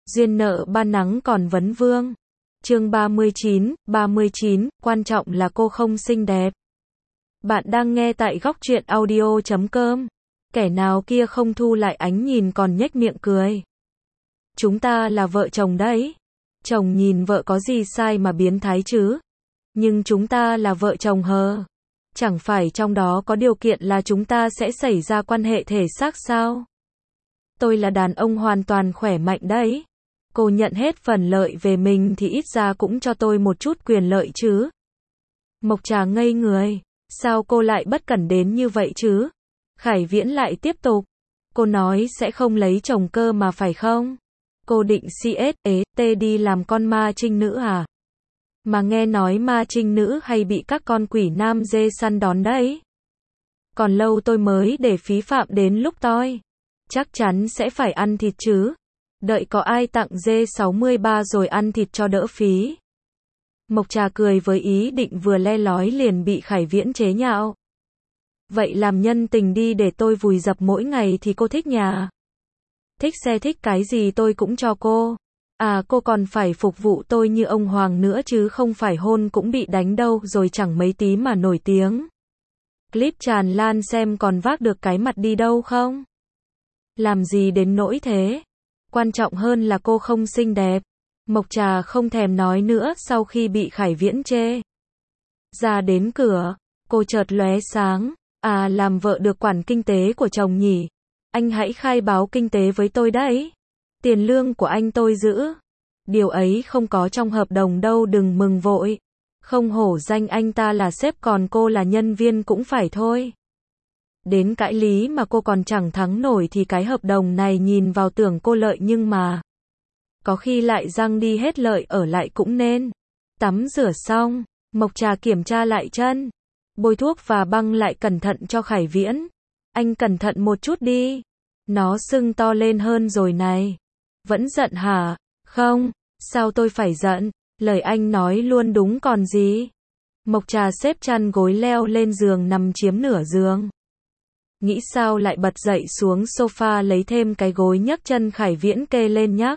Duyên nợ ban nắng còn vấn vương. Chương 39, quan trọng là cô không xinh đẹp. Bạn đang nghe tại góc truyện audio.com. Kẻ nào kia không thu lại ánh nhìn còn nhếch miệng cười. Chúng ta là vợ chồng đấy. Chồng nhìn vợ có gì sai mà biến thái chứ? Nhưng chúng ta là vợ chồng hờ? Chẳng phải trong đó có điều kiện là chúng ta sẽ xảy ra quan hệ thể xác sao? Tôi là đàn ông hoàn toàn khỏe mạnh đấy. Cô nhận hết phần lợi về mình thì ít ra cũng cho tôi một chút quyền lợi chứ. Mộc Trà ngây người. Sao cô lại bất cẩn đến như vậy chứ? Khải Viễn lại tiếp tục. Cô nói sẽ không lấy chồng cơ mà phải không? Cô định CST đi làm con ma trinh nữ à? Mà nghe nói ma trinh nữ hay bị các con quỷ nam dê săn đón đấy. Còn lâu tôi mới để phí phạm đến lúc tôi. Chắc chắn sẽ phải ăn thịt chứ. Đợi có ai tặng G63 rồi ăn thịt cho đỡ phí. Mộc Trà cười với ý định vừa le lói liền bị Khải Viễn chế nhạo. Vậy làm nhân tình đi để tôi vùi dập mỗi ngày thì cô thích nhà. Thích xe thích cái gì tôi cũng cho cô. À cô còn phải phục vụ tôi như ông Hoàng nữa chứ không phải hôn cũng bị đánh đâu rồi chẳng mấy tí mà nổi tiếng. Clip tràn lan xem còn vác được cái mặt đi đâu không? Làm gì đến nỗi thế? Quan trọng hơn là cô không xinh đẹp. Mộc Trà không thèm nói nữa sau khi bị Khải Viễn chê. Ra đến cửa, cô chợt lóe sáng. À làm vợ được quản kinh tế của chồng nhỉ? Anh hãy khai báo kinh tế với tôi đấy. Tiền lương của anh tôi giữ. Điều ấy không có trong hợp đồng đâu đừng mừng vội. Không hổ danh anh ta là sếp còn cô là nhân viên cũng phải thôi. Đến cãi lý mà cô còn chẳng thắng nổi thì cái hợp đồng này nhìn vào tưởng cô lợi nhưng mà. Có khi lại răng đi hết lợi ở lại cũng nên. Tắm rửa xong, Mộc Trà kiểm tra lại chân. Bôi thuốc và băng lại cẩn thận cho Khải Viễn. Anh cẩn thận một chút đi. Nó sưng to lên hơn rồi này. Vẫn giận hả? Không, sao tôi phải giận? Lời anh nói luôn đúng còn gì. Mộc Trà xếp chăn gối leo lên giường nằm chiếm nửa giường. Nghĩ sao lại bật dậy xuống sofa lấy thêm cái gối nhấc chân Khải Viễn kê lên nhắc.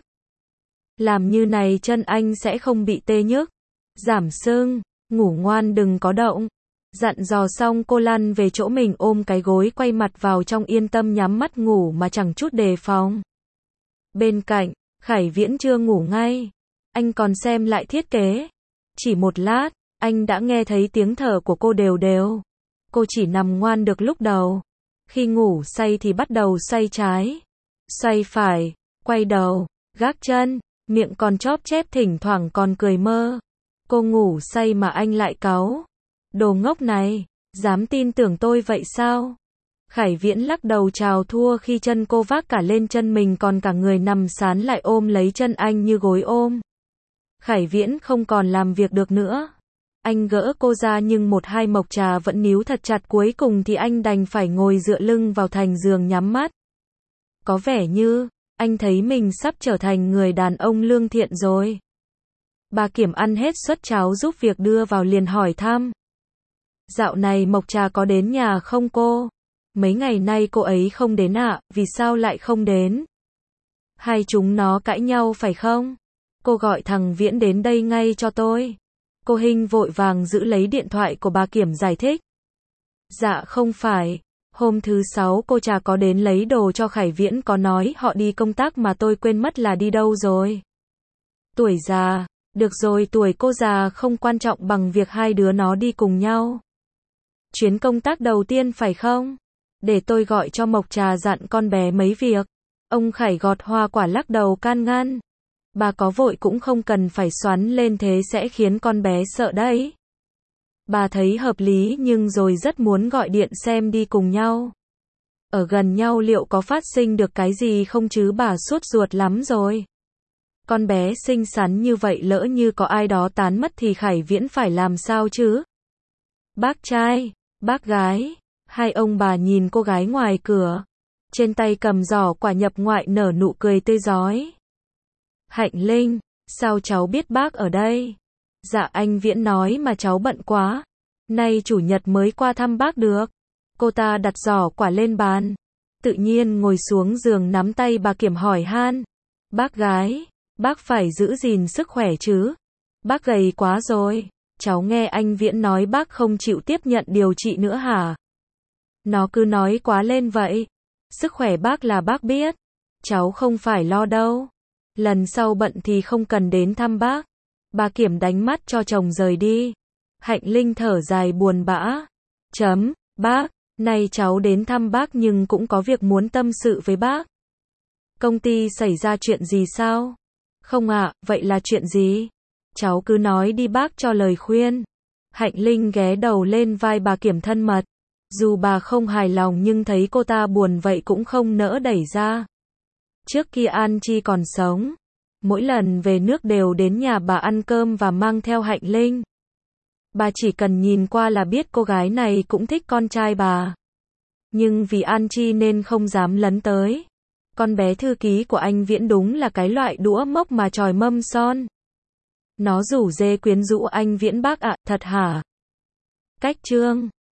Làm như này chân anh sẽ không bị tê nhức. Giảm sưng, ngủ ngoan đừng có động. Dặn dò xong cô lăn về chỗ mình ôm cái gối quay mặt vào trong yên tâm nhắm mắt ngủ mà chẳng chút đề phòng. Bên cạnh, Khải Viễn chưa ngủ ngay. Anh còn xem lại thiết kế. Chỉ một lát, anh đã nghe thấy tiếng thở của cô đều đều. Cô chỉ nằm ngoan được lúc đầu. Khi ngủ say thì bắt đầu xoay trái, xoay phải, quay đầu, gác chân, miệng còn chóp chép thỉnh thoảng còn cười mơ. Cô ngủ say mà anh lại cáu. Đồ ngốc này, dám tin tưởng tôi vậy sao? Khải Viễn lắc đầu chào thua khi chân cô vác cả lên chân mình còn cả người nằm sán lại ôm lấy chân anh như gối ôm. Khải Viễn không còn làm việc được nữa. Anh gỡ cô ra nhưng một hai Mộc Trà vẫn níu thật chặt cuối cùng thì anh đành phải ngồi dựa lưng vào thành giường nhắm mắt. Có vẻ như, anh thấy mình sắp trở thành người đàn ông lương thiện rồi. Bà Kiểm ăn hết suất cháo giúp việc đưa vào liền hỏi thăm. Dạo này Mộc Trà có đến nhà không cô? Mấy ngày nay cô ấy không đến ạ, vì sao lại không đến? Hai chúng nó cãi nhau phải không? Cô gọi thằng Viễn đến đây ngay cho tôi. Cô Hinh vội vàng giữ lấy điện thoại của bà Kiểm giải thích. Dạ không phải, hôm thứ 6 cô Trà có đến lấy đồ cho Khải Viễn có nói họ đi công tác mà tôi quên mất là đi đâu rồi. Tuổi già, được rồi tuổi cô già không quan trọng bằng việc hai đứa nó đi cùng nhau. Chuyến công tác đầu tiên phải không? Để tôi gọi cho Mộc Trà dặn con bé mấy việc. Ông Khải gọt hoa quả lắc đầu can ngăn. Bà có vội cũng không cần phải xoắn lên thế sẽ khiến con bé sợ đấy. Bà thấy hợp lý nhưng rồi rất muốn gọi điện xem đi cùng nhau. Ở gần nhau liệu có phát sinh được cái gì không chứ bà sốt ruột lắm rồi. Con bé xinh xắn như vậy lỡ như có ai đó tán mất thì Khải Viễn phải làm sao chứ? Bác trai, bác gái, hai ông bà nhìn cô gái ngoài cửa. Trên tay cầm giỏ quả nhập ngoại nở nụ cười tươi rói. Hạnh Linh, sao cháu biết bác ở đây? Dạ anh Viễn nói mà cháu bận quá. Nay chủ nhật mới qua thăm bác được. Cô ta đặt giỏ quả lên bàn. Tự nhiên ngồi xuống giường nắm tay bà Kiểm hỏi han. Bác gái, Bác phải giữ gìn sức khỏe chứ. Bác gầy quá rồi. Cháu nghe anh Viễn nói bác không chịu tiếp nhận điều trị nữa hả? Nó cứ nói quá lên vậy. Sức khỏe bác là bác biết. Cháu không phải lo đâu. Lần sau bận thì không cần đến thăm bác. Bà Kiểm đánh mắt cho chồng rời đi. Hạnh Linh thở dài buồn bã. Bác, nay cháu đến thăm bác nhưng cũng có việc muốn tâm sự với bác. Công ty xảy ra chuyện gì sao? Không ạ, vậy là chuyện gì? Cháu cứ nói đi bác cho lời khuyên. Hạnh Linh ghé đầu lên vai bà Kiểm thân mật. Dù bà không hài lòng nhưng thấy cô ta buồn vậy cũng không nỡ đẩy ra. Trước khi An Chi còn sống, mỗi lần về nước đều đến nhà bà ăn cơm và mang theo Hạnh Linh. Bà chỉ cần nhìn qua là biết cô gái này cũng thích con trai bà. Nhưng vì An Chi nên không dám lấn tới. Con bé thư ký của anh Viễn đúng là cái loại đũa mốc mà chòi mâm son. Nó rủ dê quyến rũ anh Viễn bác ạ, thật hả? Cách chương